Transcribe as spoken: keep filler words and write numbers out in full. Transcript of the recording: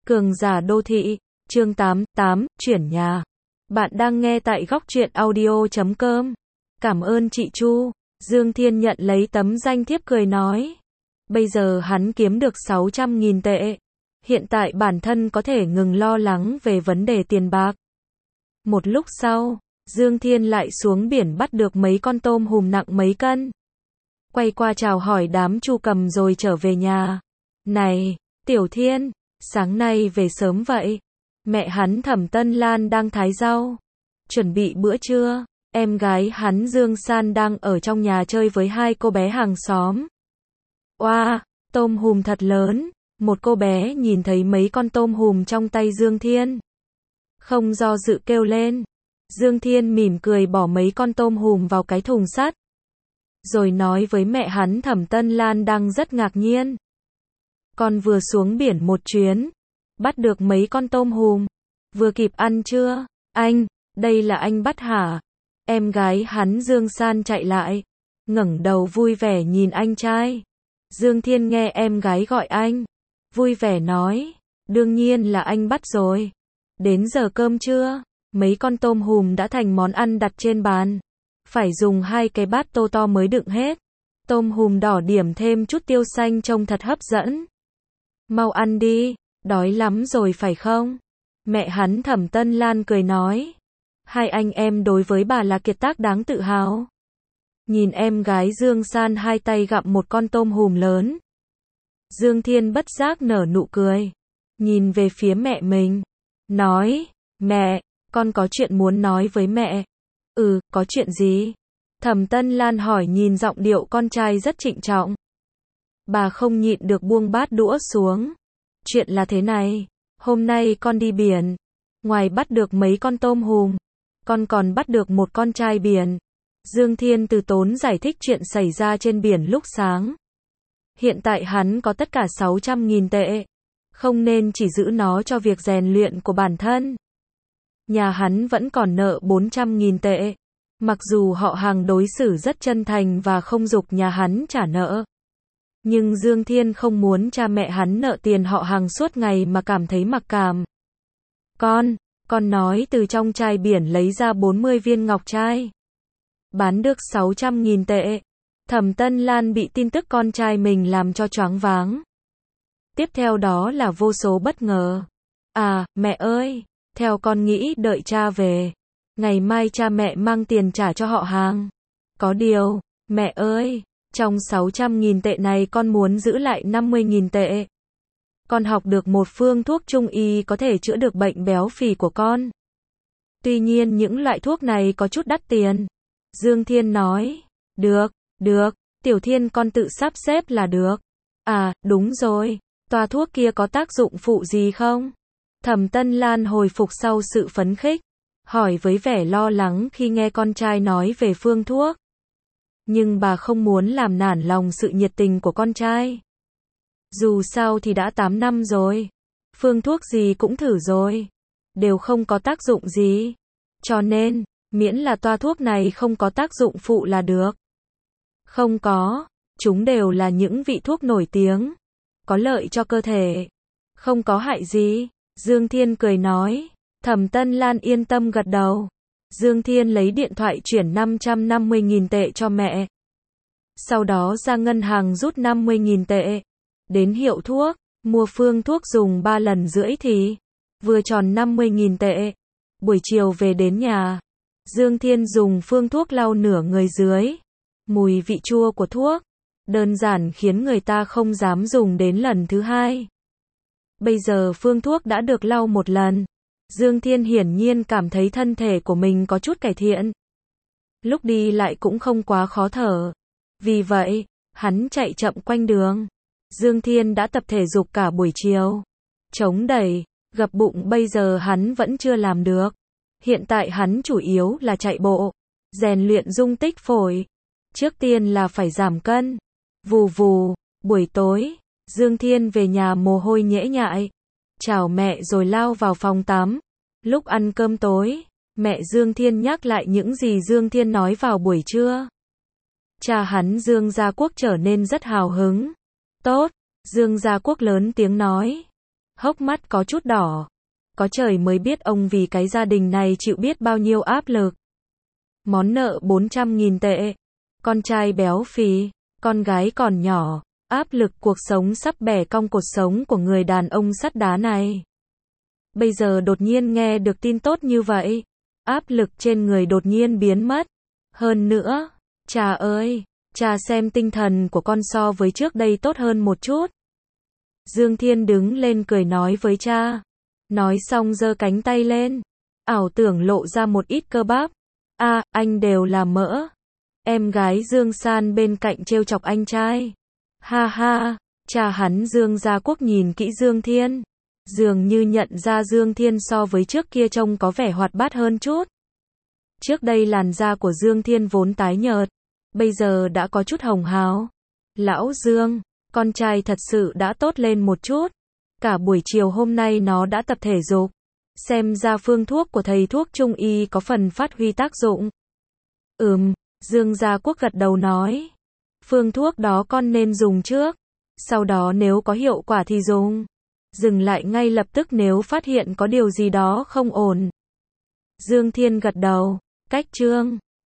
Cường giả đô thị, chương tám, tám, chuyển nhà. Bạn đang nghe tại góc truyện audio chấm com. Cảm ơn chị Chu. Dương Thiên nhận lấy tấm danh thiếp cười nói. Bây giờ hắn kiếm được sáu trăm nghìn tệ. Hiện tại bản thân có thể ngừng lo lắng về vấn đề tiền bạc. Một lúc sau, Dương Thiên lại xuống biển bắt được mấy con tôm hùm nặng mấy cân. Quay qua chào hỏi đám Chu Cầm rồi trở về nhà. Này, Tiểu Thiên, sáng nay về sớm vậy. Mẹ hắn Thẩm Tân Lan đang thái rau, chuẩn bị bữa trưa. Em gái hắn Dương San đang ở trong nhà chơi với hai cô bé hàng xóm. Oa, tôm hùm thật lớn. Một cô bé nhìn thấy mấy con tôm hùm trong tay Dương Thiên, không do dự kêu lên. Dương Thiên mỉm cười bỏ mấy con tôm hùm vào cái thùng sắt, rồi nói với mẹ hắn Thẩm Tân Lan đang rất ngạc nhiên. Con vừa xuống biển một chuyến, bắt được mấy con tôm hùm, vừa kịp ăn chưa? Anh, đây là anh bắt hả? Em gái hắn Dương San chạy lại, ngẩng đầu vui vẻ nhìn anh trai. Dương Thiên nghe em gái gọi anh, vui vẻ nói, đương nhiên là anh bắt rồi. Đến giờ cơm trưa, mấy con tôm hùm đã thành món ăn đặt trên bàn. Phải dùng hai cái bát tô to mới đựng hết. Tôm hùm đỏ điểm thêm chút tiêu xanh trông thật hấp dẫn. Mau ăn đi, đói lắm rồi phải không? Mẹ hắn Thẩm Tân Lan cười nói. Hai anh em đối với bà là kiệt tác đáng tự hào. Nhìn em gái Dương San hai tay gặm một con tôm hùm lớn. Dương Thiên bất giác nở nụ cười, nhìn về phía mẹ mình, nói, mẹ, con có chuyện muốn nói với mẹ. Ừ, có chuyện gì? Thẩm Tân Lan hỏi nhìn giọng điệu con trai rất trịnh trọng. Bà không nhịn được buông bát đũa xuống. Chuyện là thế này, hôm nay con đi biển, ngoài bắt được mấy con tôm hùm, con còn bắt được một con trai biển. Dương Thiên từ tốn giải thích chuyện xảy ra trên biển lúc sáng. Hiện tại hắn có tất cả sáu trăm nghìn tệ, không nên chỉ giữ nó cho việc rèn luyện của bản thân. Nhà hắn vẫn còn nợ bốn trăm nghìn tệ. Mặc dù họ hàng đối xử rất chân thành và không giục nhà hắn trả nợ, nhưng Dương Thiên không muốn cha mẹ hắn nợ tiền họ hàng suốt ngày mà cảm thấy mặc cảm. Con, con nói từ trong chai biển lấy ra bốn mươi viên ngọc trai, bán được sáu trăm nghìn tệ. Thẩm Tân Lan bị tin tức con trai mình làm cho choáng váng. Tiếp theo đó là vô số bất ngờ. À, mẹ ơi, theo con nghĩ đợi cha về, ngày mai cha mẹ mang tiền trả cho họ hàng. Có điều, mẹ ơi, trong sáu trăm nghìn tệ này con muốn giữ lại năm mươi nghìn tệ. Con học được một phương thuốc trung y có thể chữa được bệnh béo phì của con. Tuy nhiên những loại thuốc này có chút đắt tiền. Dương Thiên nói, được, được, Tiểu Thiên con tự sắp xếp là được. À, đúng rồi, toa thuốc kia có tác dụng phụ gì không? Thẩm Tân Lan hồi phục sau sự phấn khích, hỏi với vẻ lo lắng khi nghe con trai nói về phương thuốc. Nhưng bà không muốn làm nản lòng sự nhiệt tình của con trai. Dù sao thì đã tám năm rồi, phương thuốc gì cũng thử rồi, đều không có tác dụng gì. Cho nên, miễn là toa thuốc này không có tác dụng phụ là được. Không có, chúng đều là những vị thuốc nổi tiếng, có lợi cho cơ thể, không có hại gì. Dương Thiên cười nói. Thẩm Tân Lan yên tâm gật đầu. Dương Thiên lấy điện thoại chuyển năm trăm năm mươi nghìn tệ cho mẹ. Sau đó ra ngân hàng rút năm mươi nghìn tệ. Đến hiệu thuốc, mua phương thuốc dùng ba lần rưỡi thì vừa tròn năm mươi nghìn tệ. Buổi chiều về đến nhà, Dương Thiên dùng phương thuốc lau nửa người dưới. Mùi vị chua của thuốc đơn giản khiến người ta không dám dùng đến lần thứ hai. Bây giờ phương thuốc đã được lau một lần, Dương Thiên hiển nhiên cảm thấy thân thể của mình có chút cải thiện. Lúc đi lại cũng không quá khó thở. Vì vậy, hắn chạy chậm quanh đường. Dương Thiên đã tập thể dục cả buổi chiều. Chống đẩy, gập bụng bây giờ hắn vẫn chưa làm được. Hiện tại hắn chủ yếu là chạy bộ, rèn luyện dung tích phổi. Trước tiên là phải giảm cân. Vù vù, buổi tối, Dương Thiên về nhà mồ hôi nhễ nhại. Chào mẹ rồi lao vào phòng tắm. Lúc ăn cơm tối, mẹ Dương Thiên nhắc lại những gì Dương Thiên nói vào buổi trưa. Cha hắn Dương Gia Quốc trở nên rất hào hứng. Tốt, Dương Gia Quốc lớn tiếng nói. hốc mắt có chút đỏ. Có trời mới biết ông vì cái gia đình này chịu biết bao nhiêu áp lực. Món nợ bốn trăm nghìn tệ. Con trai béo phì, con gái còn nhỏ. Áp lực cuộc sống sắp bẻ cong cột sống của người đàn ông sắt đá này. Bây giờ đột nhiên nghe được tin tốt như vậy. Áp lực trên người đột nhiên biến mất. Hơn nữa, cha ơi, cha xem tinh thần của con so với trước đây tốt hơn một chút. Dương Thiên đứng lên cười nói với cha. Nói xong giơ cánh tay lên. Ảo tưởng lộ ra một ít cơ bắp. À, anh đều là mỡ. Em gái Dương San bên cạnh trêu chọc anh trai. Ha ha, cha hắn Dương Gia Quốc nhìn kỹ Dương Thiên. Dường như nhận ra Dương Thiên so với trước kia trông có vẻ hoạt bát hơn chút. Trước đây làn da của Dương Thiên vốn tái nhợt. Bây giờ đã có chút hồng hào. Lão Dương, con trai thật sự đã tốt lên một chút. Cả buổi chiều hôm nay nó đã tập thể dục. Xem ra phương thuốc của thầy thuốc Trung Y có phần phát huy tác dụng. Ừm, Dương Gia Quốc gật đầu nói. Phương thuốc đó con nên dùng trước. Sau đó nếu có hiệu quả thì dùng. Dừng lại ngay lập tức nếu phát hiện có điều gì đó không ổn. Dương Thiên gật đầu. Cách chương